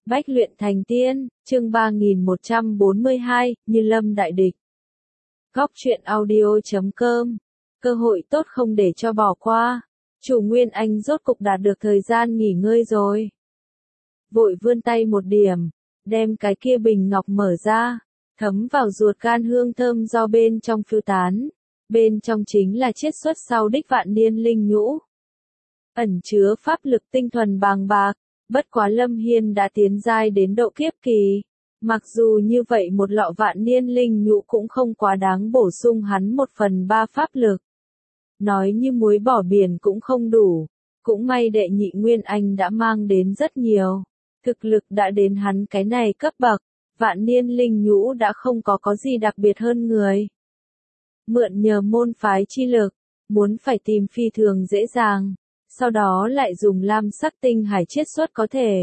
Bách luyện thành tiên, chương 3142, Như Lâm đại địch. Góc truyện audio.com. Cơ hội tốt không để cho bỏ qua. Chủ Nguyên Anh rốt cục đạt được thời gian nghỉ ngơi rồi. Vội vươn tay một điểm, đem cái kia bình ngọc mở ra, thấm vào ruột gan hương thơm do bên trong phiêu tán. Bên trong chính là chiết xuất sau đích vạn niên linh nhũ. Ẩn chứa pháp lực tinh thuần bàng bạc. Bất quá Lâm Hiên đã tiến giai đến độ kiếp kỳ. Mặc dù như vậy một lọ vạn niên linh nhũ cũng không quá đáng bổ sung hắn 1/3 pháp lực. Nói như muối bỏ biển cũng không đủ. Cũng may đệ nhị Nguyên Anh đã mang đến rất nhiều. Thực lực đã đến hắn cái này cấp bậc. Vạn niên linh nhũ đã không có gì đặc biệt hơn người. Mượn nhờ môn phái chi lực. Muốn phải tìm phi thường dễ dàng. Sau đó lại dùng lam sắc tinh hải chiết xuất có thể.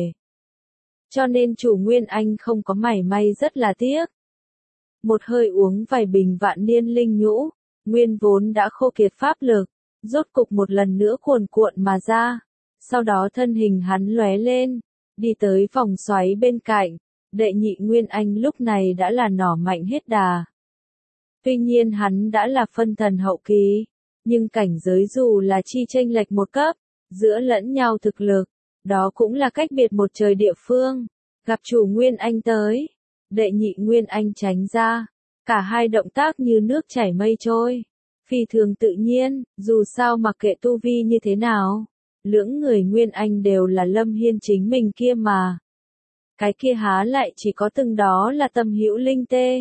Cho nên chủ Nguyên Anh không có mảy may rất là tiếc. Một hơi uống vài bình vạn niên linh nhũ, nguyên vốn đã khô kiệt pháp lực, rốt cục một lần nữa cuồn cuộn mà ra. Sau đó thân hình hắn lóe lên, đi tới vòng xoáy bên cạnh, đệ nhị Nguyên Anh lúc này đã là nỏ mạnh hết đà. Tuy nhiên hắn đã là phân thần hậu kỳ. Nhưng cảnh giới dù là chi chênh lệch một cấp, giữa lẫn nhau thực lực, đó cũng là cách biệt một trời địa phương. Gặp chủ Nguyên Anh tới, đệ nhị Nguyên Anh tránh ra, cả hai động tác như nước chảy mây trôi, phi thường tự nhiên, dù sao mặc kệ tu vi như thế nào, lưỡng người Nguyên Anh đều là Lâm Hiên chính mình kia mà. Cái kia há lại chỉ có từng đó là tâm hữu linh tê.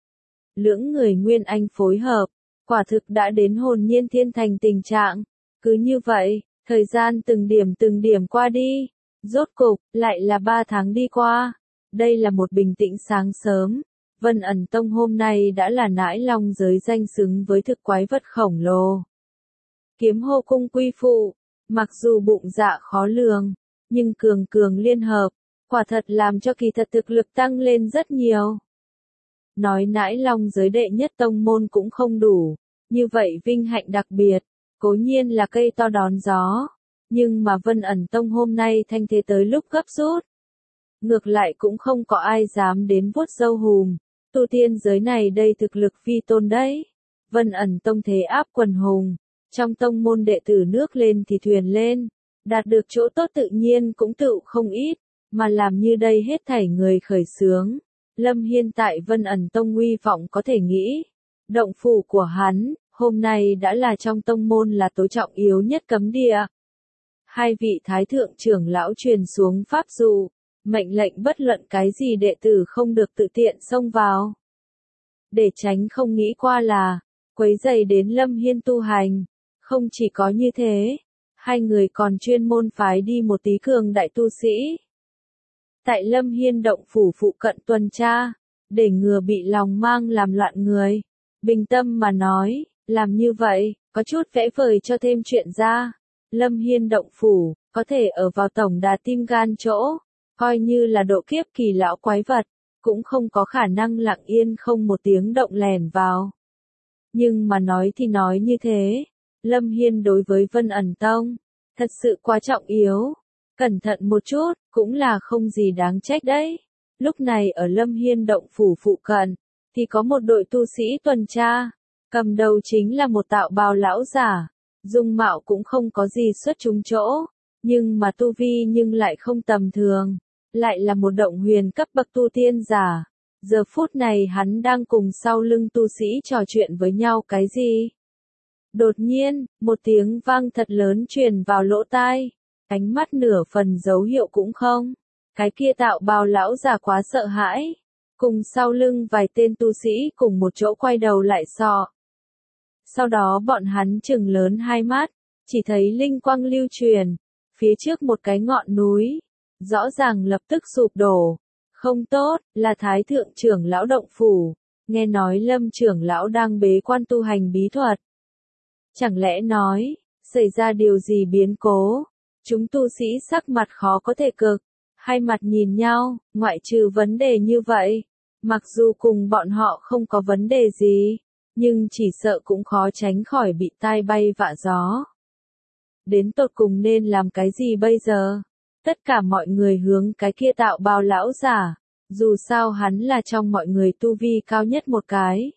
Lưỡng người Nguyên Anh phối hợp. Quả thực đã đến hồn nhiên thiên thành tình trạng. Cứ như vậy, thời gian từng điểm qua đi. Rốt cục, lại là 3 tháng đi qua. Đây là một bình tĩnh sáng sớm. Vân ẩn tông hôm nay đã là nãi long giới danh xứng với thực quái vật khổng lồ. Kiếm hô cung quy phụ. Mặc dù bụng dạ khó lường, nhưng cường liên hợp. Quả thật làm cho kỳ thật thực lực tăng lên rất nhiều. Nói nãi long giới đệ nhất tông môn cũng không đủ, như vậy vinh hạnh đặc biệt, cố nhiên là cây to đón gió, nhưng mà Vân ẩn tông hôm nay thanh thế tới lúc gấp rút. Ngược lại cũng không có ai dám đến vuốt râu hùm, tu tiên giới này đây thực lực phi tôn đấy. Vân ẩn tông thế áp quần hùng, trong tông môn đệ tử nước lên thì thuyền lên, đạt được chỗ tốt tự nhiên cũng tựu không ít, mà làm như đây hết thảy người khởi xướng. Lâm Hiên tại Vân ẩn tông uy vọng có thể nghĩ. Động phủ của hắn, hôm nay đã là trong tông môn là tối trọng yếu nhất cấm địa. Hai vị thái thượng trưởng lão truyền xuống pháp dụ, mệnh lệnh bất luận cái gì đệ tử không được tự tiện xông vào. Để tránh không nghĩ qua là, quấy rầy đến Lâm Hiên tu hành. Không chỉ có như thế, hai người còn chuyên môn phái đi một tí cường đại tu sĩ. Tại Lâm Hiên động phủ phụ cận tuần tra, để ngừa bị lòng mang làm loạn người. Bình tâm mà nói, làm như vậy, có chút vẽ vời cho thêm chuyện ra. Lâm Hiên động phủ, có thể ở vào tổng đà tim gan chỗ, coi như là độ kiếp kỳ lão quái vật, cũng không có khả năng lặng yên không một tiếng động lẻn vào. Nhưng mà nói thì nói như thế, Lâm Hiên đối với Vân ẩn tông, thật sự quá trọng yếu. Cẩn thận một chút, cũng là không gì đáng trách đấy. Lúc này ở Lâm Hiên động phủ phụ cận, thì có một đội tu sĩ tuần tra, cầm đầu chính là một tạo bào lão giả, dung mạo cũng không có gì xuất chúng chỗ, nhưng mà tu vi nhưng lại không tầm thường, lại là một động huyền cấp bậc tu tiên giả. Giờ phút này hắn đang cùng sau lưng tu sĩ trò chuyện với nhau cái gì. Đột nhiên, một tiếng vang thật lớn truyền vào lỗ tai. Ánh mắt nửa phần dấu hiệu cũng không. Cái kia tạo bào lão già quá sợ hãi. Cùng sau lưng vài tên tu sĩ cùng một chỗ quay đầu lại sọ. Sau đó bọn hắn trừng lớn hai mắt, chỉ thấy linh quang lưu truyền. Phía trước một cái ngọn núi, rõ ràng lập tức sụp đổ. Không tốt, là Thái thượng trưởng lão động phủ. Nghe nói Lâm trưởng lão đang bế quan tu hành bí thuật. Chẳng lẽ nói, xảy ra điều gì biến cố? Chúng tu sĩ sắc mặt khó có thể cực, hai mặt nhìn nhau, ngoại trừ vấn đề như vậy. Mặc dù cùng bọn họ không có vấn đề gì, nhưng chỉ sợ cũng khó tránh khỏi bị tai bay vạ gió. Đến tột cùng nên làm cái gì bây giờ? Tất cả mọi người hướng cái kia tạo bào lão giả, dù sao hắn là trong mọi người tu vi cao nhất một cái.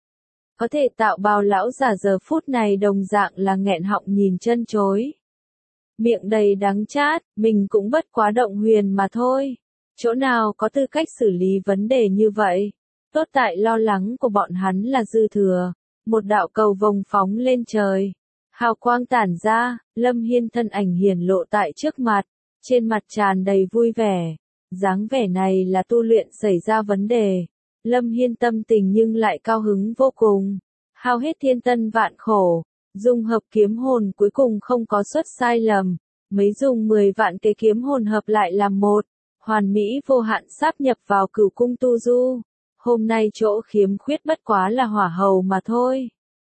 Có thể tạo bào lão giả giờ phút này đồng dạng là nghẹn họng nhìn chân chối. Miệng đầy đắng chát, mình cũng bất quá động huyền mà thôi. Chỗ nào có tư cách xử lý vấn đề như vậy? Tốt tại lo lắng của bọn hắn là dư thừa. Một đạo cầu vồng phóng lên trời. Hào quang tản ra, Lâm Hiên thân ảnh hiển lộ tại trước mặt. Trên mặt tràn đầy vui vẻ. Dáng vẻ này là tu luyện xảy ra vấn đề. Lâm Hiên tâm tình nhưng lại cao hứng vô cùng. Hao hết thiên tân vạn khổ. Dung hợp kiếm hồn cuối cùng không có suất sai lầm. Mấy dùng 10 vạn cái kiếm hồn hợp lại làm một. Hoàn mỹ vô hạn sáp nhập vào cửu cung tu du. Hôm nay chỗ khiếm khuyết bất quá là hỏa hầu mà thôi.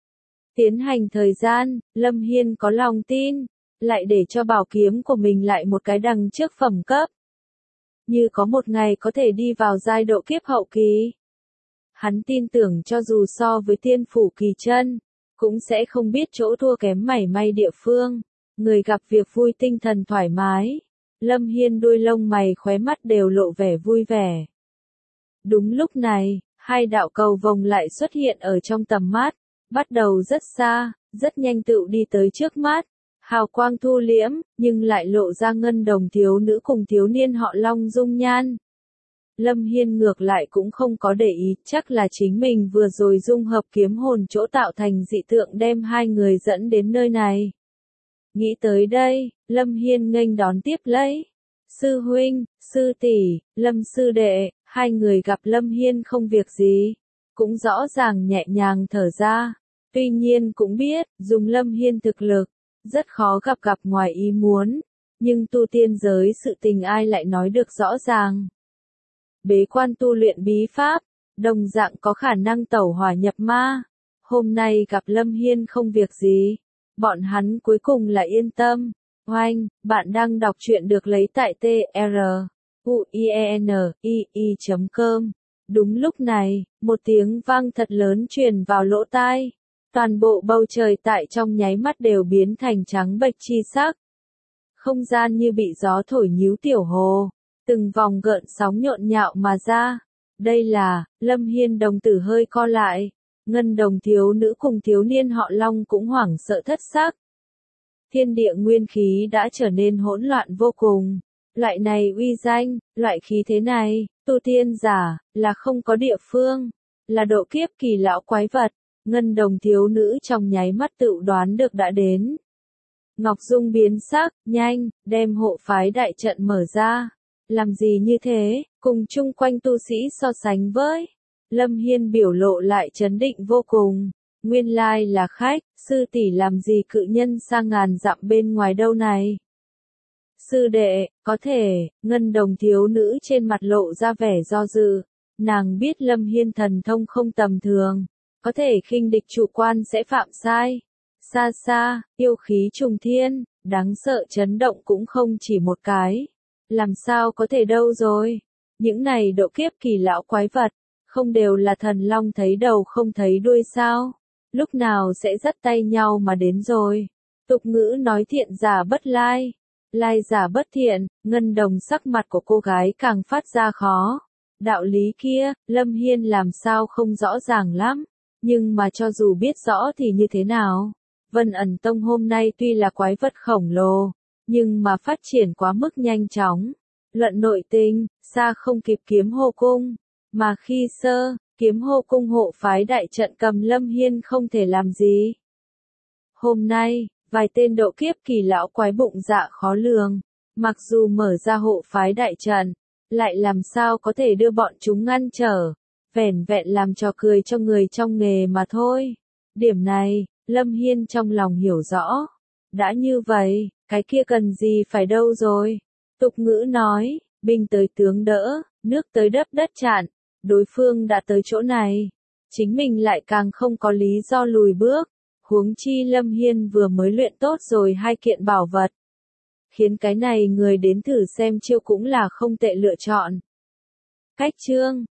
Tiến hành thời gian, Lâm Hiên có lòng tin. Lại để cho bảo kiếm của mình lại một cái đằng trước phẩm cấp. Như có một ngày có thể đi vào giai độ kiếp hậu kỳ. Hắn tin tưởng cho dù so với tiên phủ kỳ chân, cũng sẽ không biết chỗ thua kém mảy may địa phương. Người gặp việc vui tinh thần thoải mái. Lâm Hiên đuôi lông mày khóe mắt đều lộ vẻ vui vẻ. Đúng lúc này, hai đạo cầu vồng lại xuất hiện ở trong tầm mắt, bắt đầu rất xa, rất nhanh tựu đi tới trước mắt. Hào quang thu liễm, nhưng lại lộ ra ngân đồng thiếu nữ cùng thiếu niên họ Long dung nhan. Lâm Hiên ngược lại cũng không có để ý, chắc là chính mình vừa rồi dung hợp kiếm hồn chỗ tạo thành dị tượng đem hai người dẫn đến nơi này. Nghĩ tới đây, Lâm Hiên nghênh đón tiếp lấy. Sư huynh, sư tỷ, Lâm sư đệ, hai người gặp Lâm Hiên không việc gì, cũng rõ ràng nhẹ nhàng thở ra. Tuy nhiên cũng biết, dùng Lâm Hiên thực lực, rất khó gặp ngoài ý muốn, nhưng tu tiên giới sự tình ai lại nói được rõ ràng. Bế quan tu luyện bí pháp, đồng dạng có khả năng tẩu hỏa nhập ma. Hôm nay gặp Lâm Hiên không việc gì, bọn hắn cuối cùng là yên tâm. Oanh, bạn đang đọc truyện được lấy tại truyenii.com. Đúng lúc này, một tiếng vang thật lớn truyền vào lỗ tai. Toàn bộ bầu trời tại trong nháy mắt đều biến thành trắng bệch chi sắc. Không gian như bị gió thổi nhíu tiểu hồ, từng vòng gợn sóng nhộn nhạo mà ra. Đây là, Lâm Hiên đồng tử hơi co lại. Ngân đồng thiếu nữ cùng thiếu niên họ Long cũng hoảng sợ thất sắc. Thiên địa nguyên khí đã trở nên hỗn loạn vô cùng. Loại này uy danh, loại khí thế này, tu tiên giả, là không có địa phương, là độ kiếp kỳ lão quái vật. Ngân đồng thiếu nữ trong nháy mắt tự đoán được đã đến. Ngọc Dung biến sắc, nhanh, đem hộ phái đại trận mở ra. Làm gì như thế, cùng chung quanh tu sĩ so sánh với. Lâm Hiên biểu lộ lại chấn định vô cùng. Nguyên lai là khách, sư tỷ làm gì cự nhân sang ngàn dặm bên ngoài đâu này. Sư đệ, có thể, ngân đồng thiếu nữ trên mặt lộ ra vẻ do dự. Nàng biết Lâm Hiên thần thông không tầm thường. Có thể khinh địch chủ quan sẽ phạm sai. Xa xa, yêu khí trùng thiên, đáng sợ chấn động cũng không chỉ một cái. Làm sao có thể đâu rồi. Những này độ kiếp kỳ lão quái vật, không đều là thần long thấy đầu không thấy đuôi sao. Lúc nào sẽ dắt tay nhau mà đến rồi. Tục ngữ nói thiện giả bất lai. Lai giả bất thiện, ngân đồng sắc mặt của cô gái càng phát ra khó. Đạo lý kia, Lâm Hiên làm sao không rõ ràng lắm. Nhưng mà cho dù biết rõ thì như thế nào? Vân ẩn tông hôm nay tuy là quái vật khổng lồ, nhưng mà phát triển quá mức nhanh chóng. Luận nội tình, xa không kịp kiếm hô cung. Mà khi kiếm hô cung hộ phái đại trận cầm Lâm Hiên không thể làm gì. Hôm nay, vài tên độ kiếp kỳ lão quái bụng dạ khó lường. Mặc dù mở ra hộ phái đại trận, lại làm sao có thể đưa bọn chúng ngăn trở. Vẻn vẹn làm trò cười cho người trong nghề mà thôi. Điểm này, Lâm Hiên trong lòng hiểu rõ. Đã như vậy, cái kia cần gì phải đâu rồi. Tục ngữ nói, binh tới tướng đỡ, nước tới đất chặn. Đối phương đã tới chỗ này. Chính mình lại càng không có lý do lùi bước. Huống chi Lâm Hiên vừa mới luyện tốt rồi hai kiện bảo vật. Khiến cái này người đến thử xem chiêu cũng là không tệ lựa chọn. Cách chương